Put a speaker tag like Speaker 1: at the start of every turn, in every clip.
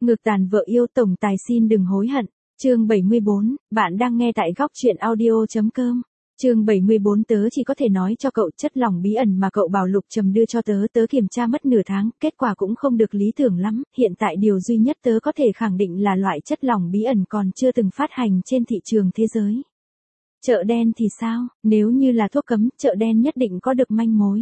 Speaker 1: Ngược tàn vợ yêu tổng tài xin đừng hối hận. Chương 74, bạn đang nghe tại góc truyện audio.com. Chương 74 tớ chỉ có thể nói cho cậu chất lỏng bí ẩn mà cậu bảo Lục Trầm đưa cho tớ kiểm tra mất nửa tháng, kết quả cũng không được lý tưởng lắm, hiện tại điều duy nhất tớ có thể khẳng định là loại chất lỏng bí ẩn còn chưa từng phát hành trên thị trường thế giới. Chợ đen thì sao, nếu như là thuốc cấm, chợ đen nhất định có được manh mối.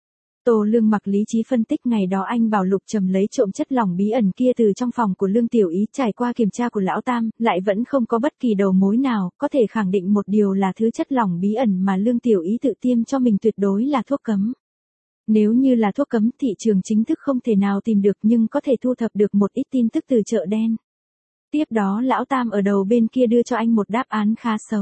Speaker 1: Tô Lương Mặc lý trí phân tích ngày đó anh bảo Lục Trầm lấy trộm chất lỏng bí ẩn kia từ trong phòng của Lương Tiểu Ý, trải qua kiểm tra của Lão Tam, lại vẫn không có bất kỳ đầu mối nào, có thể khẳng định một điều là thứ chất lỏng bí ẩn mà Lương Tiểu Ý tự tiêm cho mình tuyệt đối là thuốc cấm. Nếu như là thuốc cấm, thị trường chính thức không thể nào tìm được nhưng có thể thu thập được một ít tin tức từ chợ đen. Tiếp đó Lão Tam ở đầu bên kia đưa cho anh một đáp án khá xấu.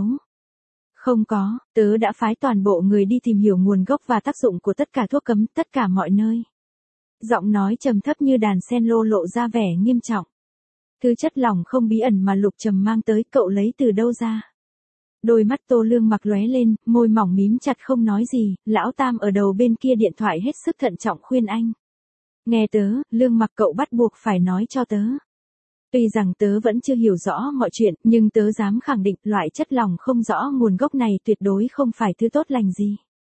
Speaker 1: Không có, tớ đã phái toàn bộ người đi tìm hiểu nguồn gốc và tác dụng của tất cả thuốc cấm, tất cả mọi nơi. Giọng nói trầm thấp như đàn sen lộ ra vẻ nghiêm trọng. Thứ chất lỏng không bí ẩn mà Lục Trầm mang tới, cậu lấy từ đâu ra? Đôi mắt Tô Lương Mặc lóe lên, môi mỏng mím chặt không nói gì, Lão Tam ở đầu bên kia điện thoại hết sức thận trọng khuyên anh. Nghe tớ, Lương Mặc cậu bắt buộc phải nói cho tớ. Tuy rằng tớ vẫn chưa hiểu rõ mọi chuyện, nhưng tớ dám khẳng định loại chất lỏng không rõ nguồn gốc này tuyệt đối không phải thứ tốt lành gì.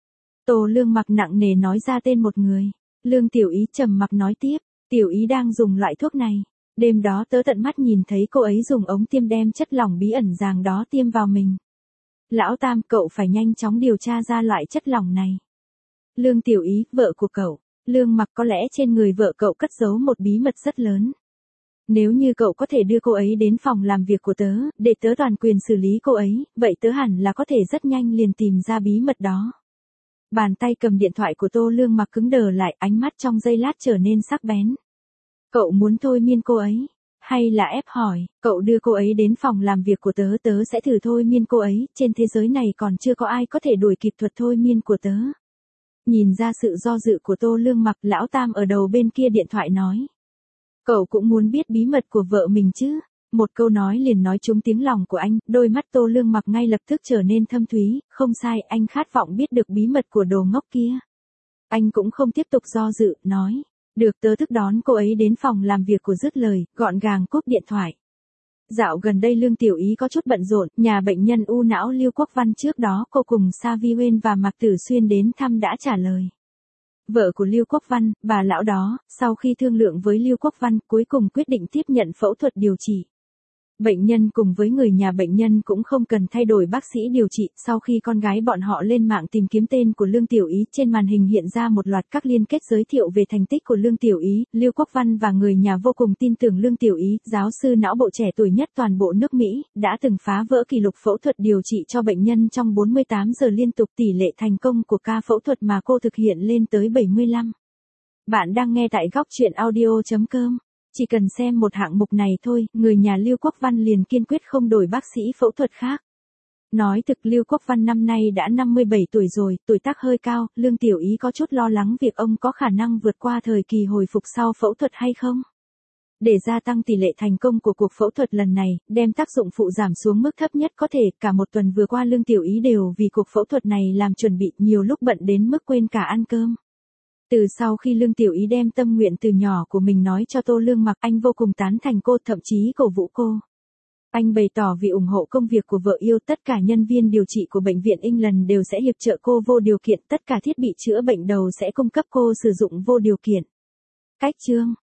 Speaker 1: Tô Lương Mặc nặng nề nói ra tên một người. Lương Tiểu Ý trầm mặc nói tiếp, Tiểu Ý đang dùng loại thuốc này. Đêm đó tớ tận mắt nhìn thấy cô ấy dùng ống tiêm đem chất lỏng bí ẩn ràng đó tiêm vào mình. Lão Tam, cậu phải nhanh chóng điều tra ra loại chất lỏng này. Lương Tiểu Ý, vợ của cậu. Lương Mặc, có lẽ trên người vợ cậu cất giấu một bí mật rất lớn. Nếu như cậu có thể đưa cô ấy đến phòng làm việc của tớ, để tớ toàn quyền xử lý cô ấy, vậy tớ hẳn là có thể rất nhanh liền tìm ra bí mật đó. Bàn tay cầm điện thoại của Tô Lương Mặc cứng đờ lại, ánh mắt trong giây lát trở nên sắc bén. Cậu muốn thôi miên cô ấy? Hay là ép hỏi, cậu đưa cô ấy đến phòng làm việc của tớ sẽ thử thôi miên cô ấy, trên thế giới này còn chưa có ai có thể đuổi kịp thuật thôi miên của tớ. Nhìn ra sự do dự của Tô Lương Mặc, Lão Tam ở đầu bên kia điện thoại nói. Cậu cũng muốn biết bí mật của vợ mình chứ? Một câu nói liền nói trúng tiếng lòng của anh, đôi mắt Tô Lương Mặc ngay lập tức trở nên thâm thúy, không sai, anh khát vọng biết được bí mật của đồ ngốc kia. Anh cũng không tiếp tục do dự, nói, được, tớ thức đón cô ấy đến phòng làm việc của, dứt lời, gọn gàng cúp điện thoại. Dạo gần đây Lương Tiểu Ý có chút bận rộn, nhà bệnh nhân u não Lưu Quốc Văn trước đó cô cùng Sa Vi Huyên và Mạc Tử Xuyên đến thăm đã trả lời. Vợ của Lưu Quốc Văn, bà lão đó, sau khi thương lượng với Lưu Quốc Văn, cuối cùng quyết định tiếp nhận phẫu thuật điều trị. Bệnh nhân cùng với người nhà bệnh nhân cũng không cần thay đổi bác sĩ điều trị, sau khi con gái bọn họ lên mạng tìm kiếm tên của Lương Tiểu Ý, trên màn hình hiện ra một loạt các liên kết giới thiệu về thành tích của Lương Tiểu Ý, Lưu Quốc Văn và người nhà vô cùng tin tưởng Lương Tiểu Ý, giáo sư não bộ trẻ tuổi nhất toàn bộ nước Mỹ, đã từng phá vỡ kỷ lục phẫu thuật điều trị cho bệnh nhân trong 48 giờ liên tục, tỷ lệ thành công của ca phẫu thuật mà cô thực hiện lên tới 75. Bạn đang nghe tại góc truyện audio.com. Chỉ cần xem một hạng mục này thôi, người nhà Lưu Quốc Văn liền kiên quyết không đổi bác sĩ phẫu thuật khác. Nói thực, Lưu Quốc Văn năm nay đã 57 tuổi rồi, tuổi tác hơi cao, Lương Tiểu Ý có chút lo lắng việc ông có khả năng vượt qua thời kỳ hồi phục sau phẫu thuật hay không. Để gia tăng tỷ lệ thành công của cuộc phẫu thuật lần này, đem tác dụng phụ giảm xuống mức thấp nhất có thể, cả một tuần vừa qua Lương Tiểu Ý đều vì cuộc phẫu thuật này làm chuẩn bị, nhiều lúc bận đến mức quên cả ăn cơm. Từ sau khi Lương Tiểu Ý đem tâm nguyện từ nhỏ của mình nói cho Tô Lương Mặc, anh vô cùng tán thành cô, thậm chí cổ vũ cô. Anh bày tỏ vì ủng hộ công việc của vợ yêu, tất cả nhân viên điều trị của bệnh viện England đều sẽ hiệp trợ cô vô điều kiện, tất cả thiết bị chữa bệnh đầu sẽ cung cấp cô sử dụng vô điều kiện. Cách chương